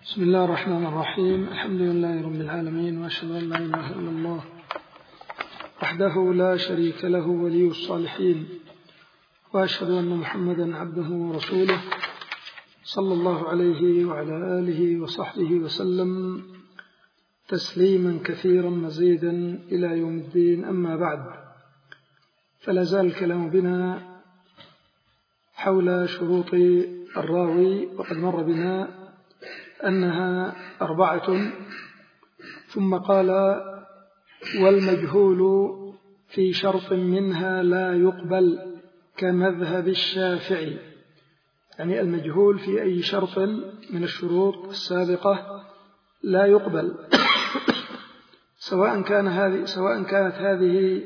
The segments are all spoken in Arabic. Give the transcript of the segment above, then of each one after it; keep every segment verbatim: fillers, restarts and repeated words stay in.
بسم الله الرحمن الرحيم. الحمد لله رب العالمين، وأشهد أن لا إله إلا الله وحده لا شريك له ولي الصالحين، وأشهد أن محمدا عبده ورسوله صلى الله عليه وعلى آله وصحبه وسلم تسليما كثيرا مزيدا إلى يوم الدين. أما بعد، فلا زال الكلام بنا حول شروط الراوي، وقد مر بنا أنها أربعة، ثم قال: والمجهول في شرط منها لا يقبل كمذهب الشافعي. يعني المجهول في أي شرط من الشروط السابقة لا يقبل سواء كان هذه سواء كانت هذه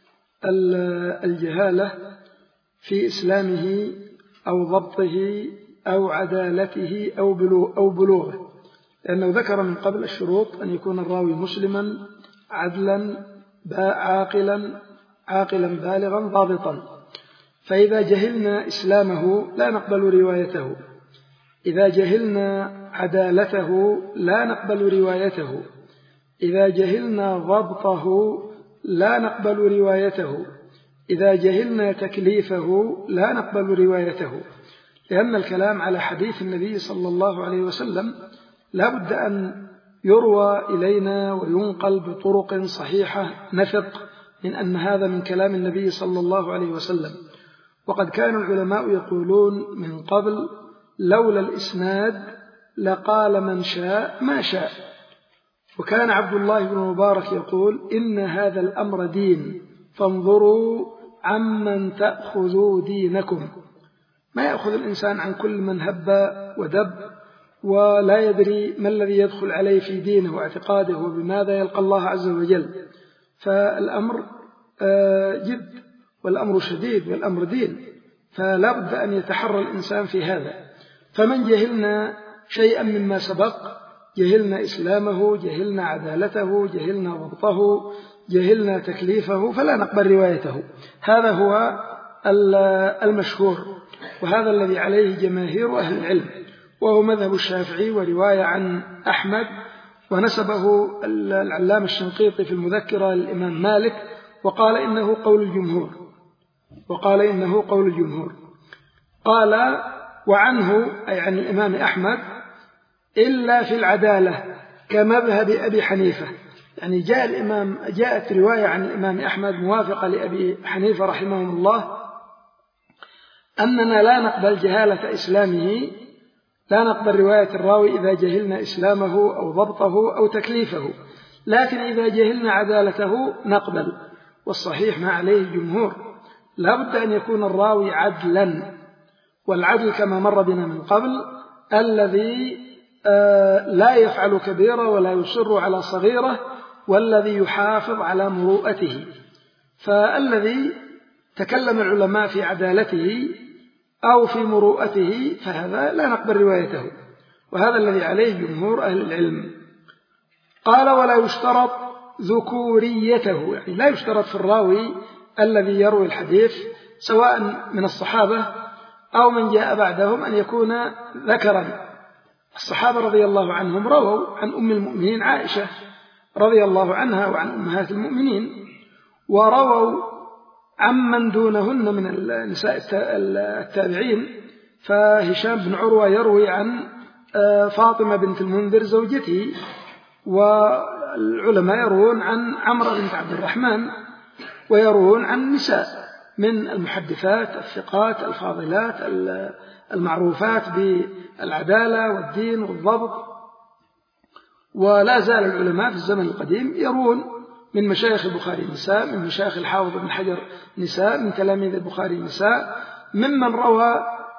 الجهالة في إسلامه أو ضبطه أو عدالته أو بلوغه، لأنه ذكر من قبل الشروط: أن يكون الراوي مسلما عدلا عاقلا عاقلا بالغا ضابطا. فإذا جهلنا إسلامه لا نقبل روايته، إذا جهلنا عدالته لا نقبل روايته، إذا جهلنا ضبطه لا نقبل روايته، إذا جهلنا تكليفه لا نقبل روايته، لأن الكلام على حديث النبي صلى الله عليه وسلم لا بد أن يروى إلينا وينقل بطرق صحيحة نثق من أن هذا من كلام النبي صلى الله عليه وسلم. وقد كان العلماء يقولون من قبل: لولا الإسناد لقال من شاء ما شاء. وكان عبد الله بن مبارك يقول: إن هذا الأمر دين، فانظروا عمن تأخذوا دينكم. ما يأخذ الإنسان عن كل من هب ودب ولا يدري ما الذي يدخل عليه في دينه واعتقاده وبماذا يلقى الله عز وجل. فالأمر جد، والأمر شديد، والأمر دين، فلا بد أن يتحرى الإنسان في هذا. فمن جهلنا شيئا مما سبق، جهلنا إسلامه، جهلنا عدالته، جهلنا ضبطه، جهلنا تكليفه، فلا نقبل روايته. هذا هو المشهور، وهذا الذي عليه جماهير أهل العلم، وهو مذهب الشافعي ورواية عن أحمد، ونسبه العلامة الشنقيطي في المذكرة للإمام مالك، وقال إنه قول الجمهور وقال إنه قول الجمهور قال وعنه، أي عن الإمام أحمد: إلا في العدالة كمذهب أبي حنيفة. يعني جاء الإمام جاءت رواية عن الإمام أحمد موافقة لأبي حنيفة رحمه الله أننا لا نقبل جهالة إسلامه، لا نقبل رواية الراوي إذا جهلنا إسلامه أو ضبطه أو تكليفه، لكن إذا جهلنا عدالته نقبل. والصحيح ما عليه الجمهور: لا بد أن يكون الراوي عدلا، والعدل كما مر بنا من قبل الذي لا يفعل كبيرة ولا يصر على صغيرة، والذي يحافظ على مروءته. فالذي تكلم العلماء في عدالته أو في مروءته فهذا لا نقبل روايته، وهذا الذي عليه جمهور أهل العلم. قال: ولا يشترط ذكوريته، يعني لا يشترط في الراوي الذي يروي الحديث سواء من الصحابة أو من جاء بعدهم أن يكون ذكرا. الصحابة رضي الله عنهم رووا عن أم المؤمنين عائشة رضي الله عنها وعن أمهات المؤمنين، ورووا عمن دونهن من النساء التابعين، فهشام بن عروة يروي عن فاطمة بنت المنذر زوجته، والعلماء يروون عن عمرو بنت عبد الرحمن، ويروون عن نساء من المحدثات الثقات الفاضلات المعروفات بالعدالة والدين والضبط. ولا زال العلماء في الزمن القديم يروون من مشايخ البخاري نساء، من مشايخ الحافظ بن حجر نساء، من تلاميذ البخاري نساء، ممن روى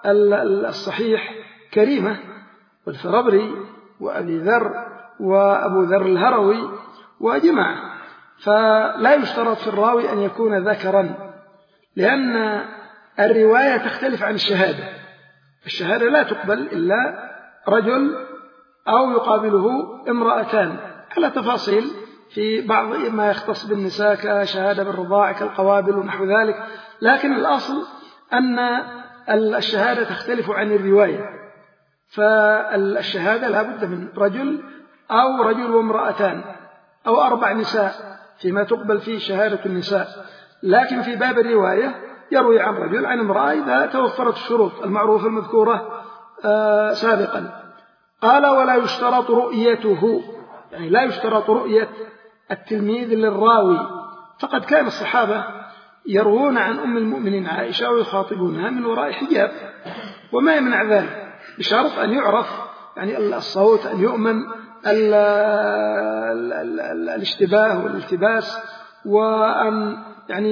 الصحيح كريمة والفربري وأبي ذر وأبو ذر الهروي وجماعة. فلا يشترط في الراوي أن يكون ذكرا، لأن الرواية تختلف عن الشهادة. الشهادة لا تقبل إلا رجل أو يقابله امرأتان، على تفاصيل في بعض ما يختص بالنساء كشهادة بالرضاع كالقوابل ونحو ذلك، لكن الأصل أن الشهادة تختلف عن الرواية. فالشهادة لا بد من رجل أو رجل وامرأتان أو أربع نساء فيما تقبل فيه شهادة النساء. لكن في باب الرواية يروي عن رجل عن امرأة إذا توفرت الشروط المعروفة المذكورة آه سابقا. قال ولا يشترط رؤيته، يعني لا يشترط رؤية التلميذ للراوي، فقد كان الصحابة يروون عن أم المؤمنين عائشة ويخاطبونها من وراء حجاب وما يمنع ذلك، بشرط أن يعرف يعني الصوت، أن يؤمن ال ال ال ال الاشتباه والالتباس، وأن يعني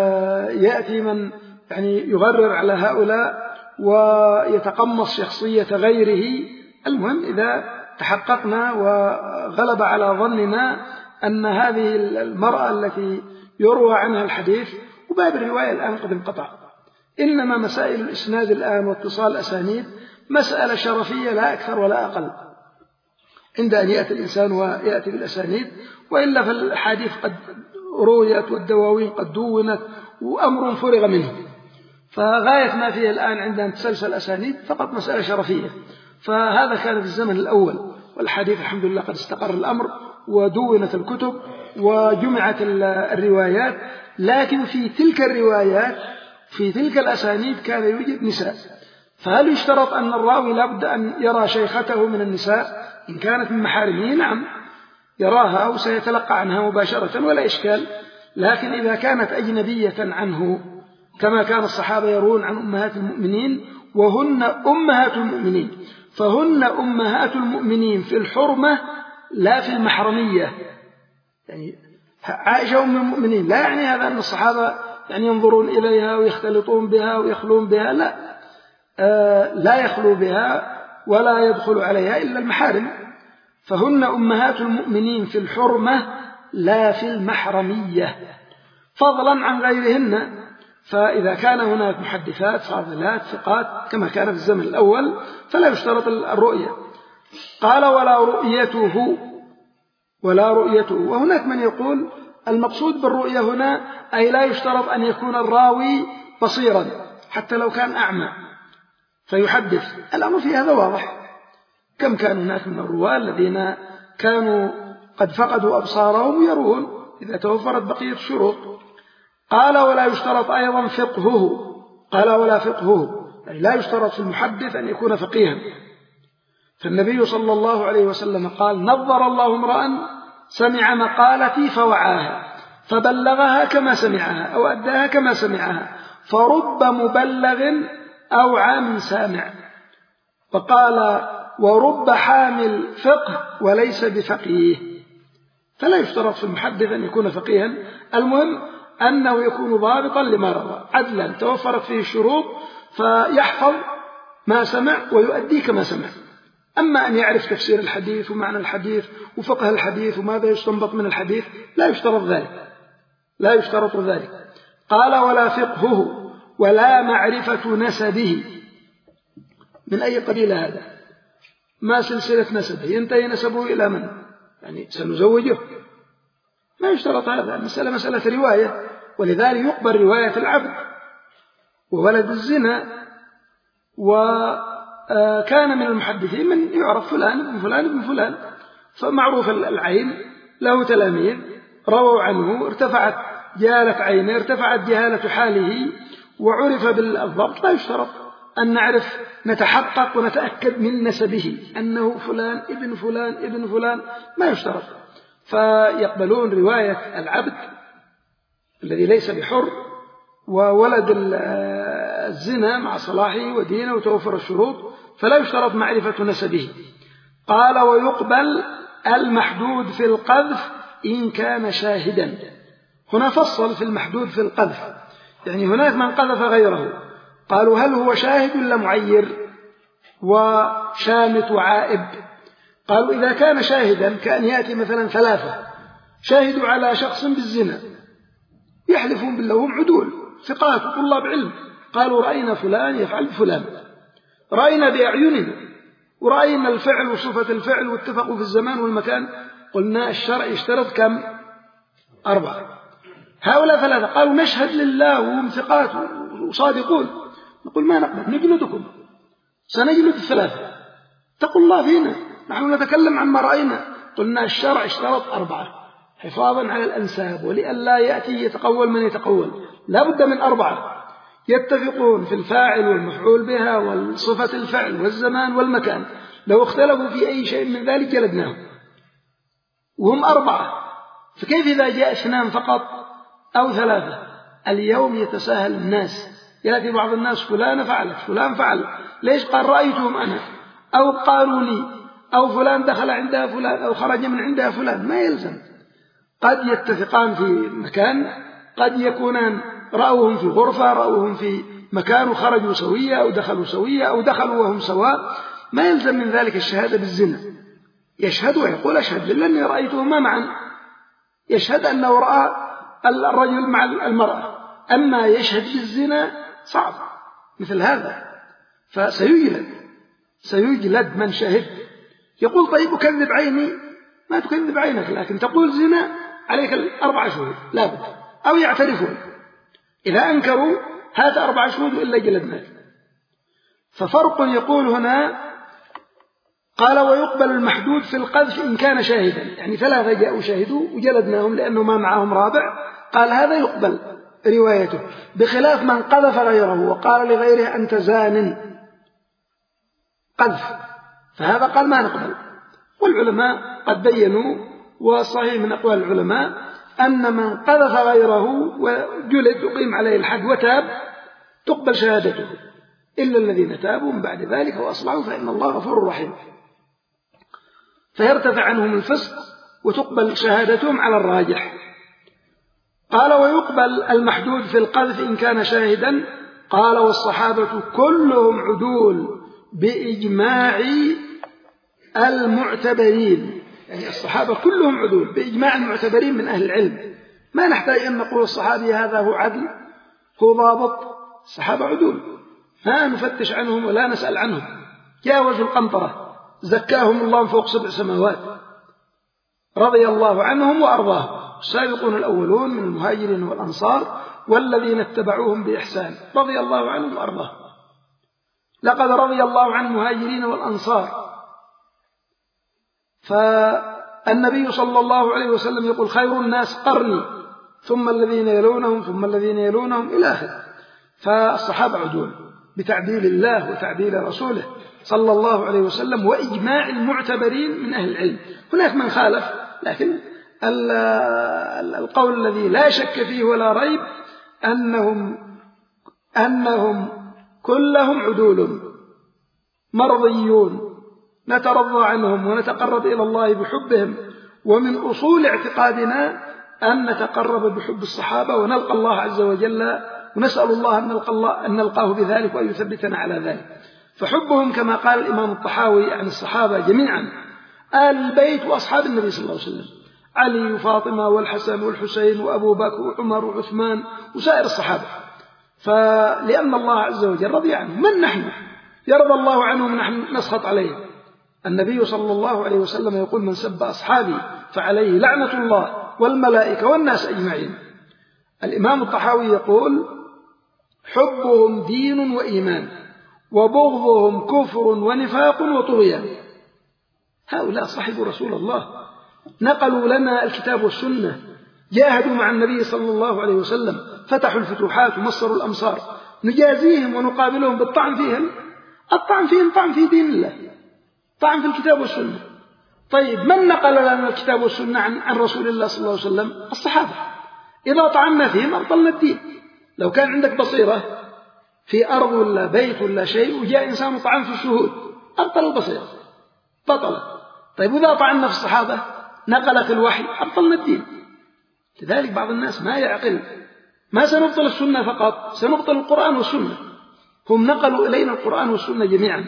يأتي من يعني يغرر على هؤلاء ويتقمص شخصية غيره. المهم إذا تحققنا وغلب على ظننا أن هذه المرأة التي يروى عنها الحديث، وباب الرواية الآن قد انقطع، إنما مسائل الإسناد الآن واتصال الأسانيد مسألة شرفية لا أكثر ولا أقل عند أن يأتي الإنسان ويأتي بالأسانيد، وإلا فالحديث قد رويت والدواوين قد دونت وأمر فرغ منه، فغاية ما فيه الآن عندنا تسلسل الأسانيد فقط مسألة شرفية. فهذا كان في الزمن الأول، والحديث الحمد لله قد استقر الأمر ودونت الكتب وجمعت الروايات. لكن في تلك الروايات في تلك الأسانيد كان يوجد نساء، فهل يشترط أن الراوي لابد أن يرى شيخته من النساء؟ إن كانت من محارمه نعم يراها وسيتلقى عنها مباشرة ولا إشكال، لكن إذا كانت أجنبية عنه كما كان الصحابة يرون عن أمهات المؤمنين وهن أمهات المؤمنين، فهن أمهات المؤمنين في الحرمة لا في المحرمية. يعني عائشة أم المؤمنين لا يعني هذا أن الصحابة يعني ينظرون إليها ويختلطون بها ويخلون بها، لا آه لا يخلو بها ولا يدخل عليها إلا المحارم، فهن أمهات المؤمنين في الحرمة لا في المحرمية، فضلا عن غيرهن. فإذا كان هناك محدثات فاضلات ثقات كما كان في الزمن الأول فلا يشترط الرؤية. قال ولا رؤيته ولا رؤيته وهناك من يقول المقصود بالرؤية هنا أي لا يشترط أن يكون الراوي بصيرا حتى لو كان أعمى فيحدث. الأمر في هذا واضح، كم كان هناك من الرواة الذين كانوا قد فقدوا أبصارهم يرون إذا توفرت بقية الشروط. قال ولا يشترط أيضا فقهه، قال ولا فقهه يعني لا يشترط في المحدث أن يكون فقيها، فالنبي صلى الله عليه وسلم قال نظر الله امرأ سمع مقالتي فوعاها فبلغها كما سمعها أو أداها كما سمعها، فرب مبلغ أوعى من سامع. فقال ورب حامل فقه وليس بفقيه، فلا يشترط في المحدث أن يكون فقيها، المهم أنه يكون ضابطا لما روى عدلا توفرت فيه الشروط فيحفظ ما سمع ويؤدي كما سمع. أما أن يعرف تفسير الحديث ومعنى الحديث وفقه الحديث وماذا يستنبط من الحديث لا يشترط ذلك، لا يشترط ذلك. قال ولا فقهه ولا معرفة نسبه، من أي قبيلة هذا؟ ما سلسلة نسبه؟ ينتهي نسبه إلى من؟ يعني سنزوجه؟ ما يشترط هذا، المسألة مسألة رواية، ولذلك يقبل رواية العبد وولد الزنا. وكان من المحدثين من يعرف فلان ابن فلان ابن فلان، فمعروف العين له تلاميذ رووا عنه، ارتفعت جهالة عينه، ارتفعت جهالة حاله، وعرف بالضبط. لا يشترط أن نعرف نتحقق ونتأكد من نسبه أنه فلان ابن فلان ابن فلان، ما يشترط. فيقبلون رواية العبد الذي ليس بحر وولد الزنا مع صلاحه ودينه وتوفر الشروط، فلا يشترط معرفة نسبه. قال ويقبل المحدود في القذف إن كان شاهدا. هنا فصل في المحدود في القذف، يعني هناك من قذف غيره، قالوا هل هو شاهد ولا معير وشامت وعائب؟ قالوا إذا كان شاهدا كأن يأتي مثلا ثلاثة شاهدوا على شخص بالزنا يحلفون بالله وهم عدول ثقات طلاب علم، قالوا رأينا فلان يفعل فلان، رأينا بأعيننا ورأينا الفعل وصفة الفعل واتفقوا في الزمان والمكان، قلنا الشرع يشترط كم؟ أربعة. هؤلاء ثلاثة قالوا نشهد لله وهم ثقات وصادقون، نقول ما نقبل نجلدكم، سنجلد الثلاثة اتقوا الله فينا، نحن نتكلم عما رأينا. قلنا الشرع اشترط أربعة حفاظا على الأنساب ولئلا يأتي يتقول من يتقول، لا بد من أربعة يتفقون في الفاعل والمفعول بها والصفة الفعل والزمان والمكان. لو اختلفوا في أي شيء من ذلك جلدناهم، وهم أربعة. فكيف إذا جاء اثنان فقط أو ثلاثة؟ اليوم يتساهل الناس، يأتي بعض الناس فلان فعلت فلان فعل، ليش؟ قال رأيتهم أنا، أو قالوا لي، أو فلان دخل عندها فلان، أو خرج من عندها فلان. ما يلزم. قد يتفقان في مكان، قد يكونان رأوهم في غرفة، رأوهم في مكان وخرجوا سوية، أو دخلوا سوية، أو دخلوا وهم سواء. ما يلزم من ذلك الشهادة بالزنا. يشهد ويقول أشهد بالله أني رأيتهما معا، يشهد أنه رأى الرجل مع المرأة. أما يشهد بالزنا صعب مثل هذا، فسيجلد سيجلد من شهد. يقول طيب أكذب عيني، ما تكذب عينك، لكن تقول زنا عليك الأربع شهود لابد، أو يعترفون. إذا أنكروا هات أربع شهود إلا جلدناك. ففرق يقول هنا، قال ويقبل المحدود في القذف إن كان شاهدا، يعني ثلاثة جاءوا شاهدوا وجلدناهم لأنه ما معهم رابع. قال هذا يقبل روايته، بخلاف من قذف غيره وقال لغيره أنت زان قذف، فهذا قال ما نقبل. والعلماء قد بينوا، وصحيح من أقوال العلماء أن من قذف غيره وجلد يقيم عليه الحد وتاب تقبل شهادته، إلا الذين تابوا من بعد ذلك وأصلحوا فإن الله غفور رحيم، فيرتفع عنهم الفسق وتقبل شهادتهم على الراجح. قال ويقبل المحدود في القذف إن كان شاهدا. قال والصحابة كلهم عدول بإجماع المعتبرين، يعني الصحابة كلهم عدول بإجماع المعتبرين من أهل العلم. ما نحتاج أن نقول الصحابي هذا هو عدل هو ضابط، الصحابة عدول ما نفتش عنهم ولا نسأل عنهم، جاوزوا القنطرة، زكاهم الله من فوق سبع سماوات، رضي الله عنهم وأرضاهم، السابقون الأولون من المهاجرين والأنصار والذين اتبعوهم بإحسان، رضي الله عنهم وأرضاهم. لقد رضي الله عن المهاجرين والأنصار. فالنبي صلى الله عليه وسلم يقول خير الناس قرني ثم الذين يلونهم ثم الذين يلونهم إلى آخره. فالصحابة عدول بتعديل الله وتعديل رسوله صلى الله عليه وسلم وإجماع المعتبرين من أهل العلم. هناك من خالف، لكن القول الذي لا شك فيه ولا ريب أنهم أنهم كلهم عدول مرضيون، نترضى عنهم ونتقرب إلى الله بحبهم. ومن أصول اعتقادنا أن نتقرب بحب الصحابة ونلقى الله عز وجل، ونسأل الله أن نلقى الله أن نلقاه بذلك وأن يثبتنا على ذلك. فحبهم كما قال الإمام الطحاوي عن الصحابة جميعا آل البيت وأصحاب النبي صلى الله عليه وسلم، علي وفاطمة والحسن والحسين وأبو بكر وعمر وعثمان وسائر الصحابة. فلأن الله عز وجل رضي عنهم، من نحن يرضى الله عنهم نحن نسخط عليه؟ النبي صلى الله عليه وسلم يقول من سب أصحابي فعليه لعنة الله والملائكة والناس أجمعين. الإمام الطحاوي يقول حبهم دين وإيمان وبغضهم كفر ونفاق وطغيان. هؤلاء صحبوا رسول الله، نقلوا لنا الكتاب والسنة، جاهدوا مع النبي صلى الله عليه وسلم، فتحوا الفتوحات ومصروا الأمصار. نجازيهم ونقابلهم بالطعن فيهم؟ الطعن فيهم طعن في دين الله، طعن في الكتاب والسنة. طيب من نقل لنا الكتاب والسنة عن, عن رسول الله صلى الله عليه وسلم؟ الصحابة. إذا طعنا فيهم أبطلنا الدين. لو كان عندك بصيرة في أرض ولا بيت ولا شيء وجاء إنسان طعن في الشهود أبطل البصيرة، بطلت. طيب إذا طعنا في الصحابة نقلت الوحي أبطلنا الدين. لذلك بعض الناس ما يعقل، ما سنبطل السنة فقط، سنبطل القرآن والسنة. هم نقلوا إلينا القرآن والسنة جميعا.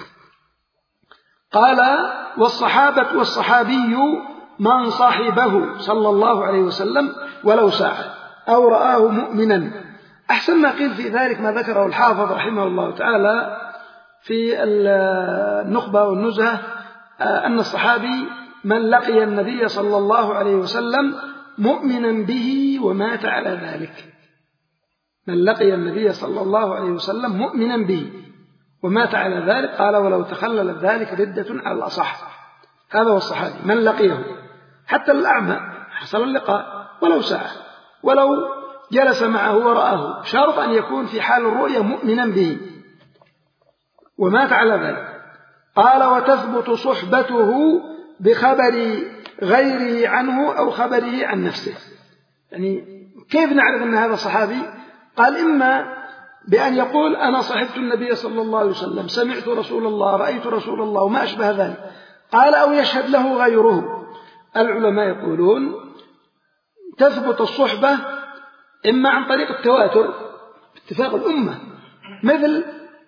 قال والصحابة والصحابي من صاحبه صلى الله عليه وسلم ولو ساعة أو رآه مؤمنا. أحسن ما قيل في ذلك ما ذكره الحافظ رحمه الله تعالى في النخبة والنزهة، أن الصحابي من لقي النبي صلى الله عليه وسلم مؤمنا به ومات على ذلك. من لقي النبي صلى الله عليه وسلم مؤمنا به ومات على ذلك. قال ولو تخلل ذلك ردة على الأصح. هذا هو الصحابي من لقيه، حتى الأعمى حصل اللقاء ولو ساعة، ولو جلس معه ورآه، شرط أن يكون في حال الرؤية مؤمنا به، ومات على ذلك. قال وتثبت صحبته بخبر غيره عنه أو خبره عن نفسه. يعني كيف نعرف أن هذا صحابي؟ قال إما بأن يقول أنا صحبت النبي صلى الله عليه وسلم، سمعت رسول الله، رأيت رسول الله، وما أشبه ذلك. قال أو يشهد له غيره. العلماء يقولون تثبت الصحبة إما عن طريق التواتر اتفاق الأمة، مثل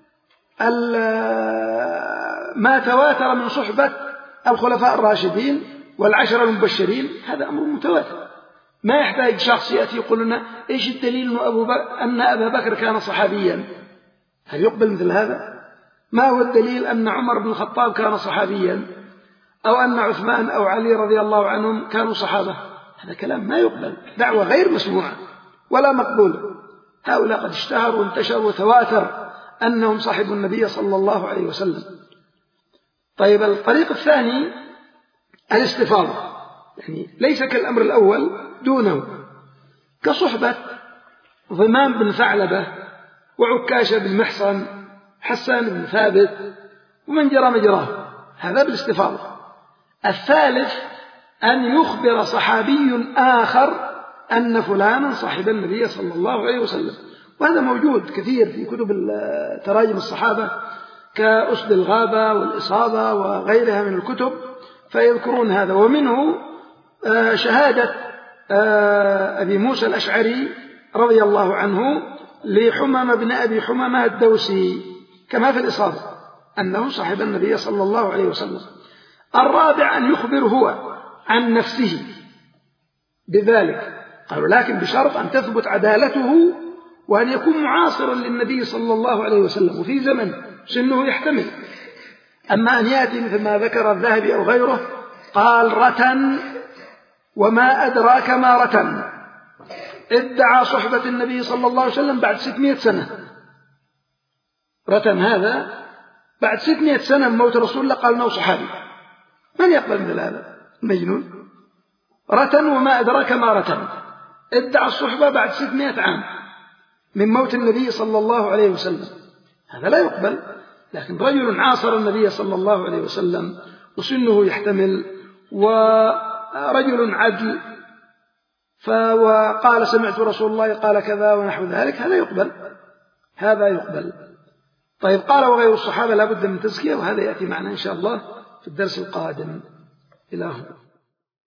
ما تواتر من صحبة الخلفاء الراشدين والعشرة المبشرين، هذا أمر متواتر، ما يحتاج شخص يأتي يقول لنا إيش الدليل أن, أبو بكر أن أبا بكر كان صحابيا. هل يقبل مثل هذا؟ ما هو الدليل أن عمر بن الخطاب كان صحابيا، أو أن عثمان أو علي رضي الله عنهم كانوا صحابة؟ هذا كلام ما يقبل، دعوة غير مسموعة ولا مقبولة. هؤلاء قد اشتهروا وانتشروا وتواتر أنهم صحبوا النبي صلى الله عليه وسلم. طيب الطريق الثاني الاستفاضة، يعني ليس كالأمر الأول دونه، كصحبة ضمام بن ثعلبة وعكاشة بن محصن، حسان بن ثابت، ومن جرى مجراه، هذا بالاستفاضة. الثالث أن يخبر صحابي آخر أن فلانا صاحب النبي صلى الله عليه وسلم، وهذا موجود كثير في كتب تراجم الصحابة كأسد الغابة والإصابة وغيرها من الكتب، فيذكرون هذا. ومنه شهادة أبي موسى الأشعري رضي الله عنه لحمم بن أبي حمم الدوسي كما في الإصابة أنه صاحب النبي صلى الله عليه وسلم. الرابع أن يخبر هو عن نفسه بذلك، قالوا لكن بشرط أن تثبت عدالته وأن يكون معاصرا للنبي صلى الله عليه وسلم وفي زمن سنه يحتمل. أما أن يأتي مثل ما ذكر الذهبي أو غيره قال رتن وما أدراك ما رتن، ادعى صحبة النبي صلى الله عليه وسلم بعد ستمائة سنة، رتن هذا بعد ستمائة سنة من موت رسول الله قال أنه صحابي، من يقبل مثل هذا؟ مجنون. رتن وما أدراك ما رتن، ادعى الصحبة بعد ستمائة عام من موت النبي صلى الله عليه وسلم، هذا لا يقبل. لكن رجل عاصر النبي صلى الله عليه وسلم وسنه يحتمل ورجل عدل فقال سمعت رسول الله قال كذا ونحو ذلك، هذا يقبل، هذا يقبل. طيب قال وغير الصحابة لا بد من تزكية، وهذا يأتي معنا إن شاء الله في الدرس القادم. إلى هنا.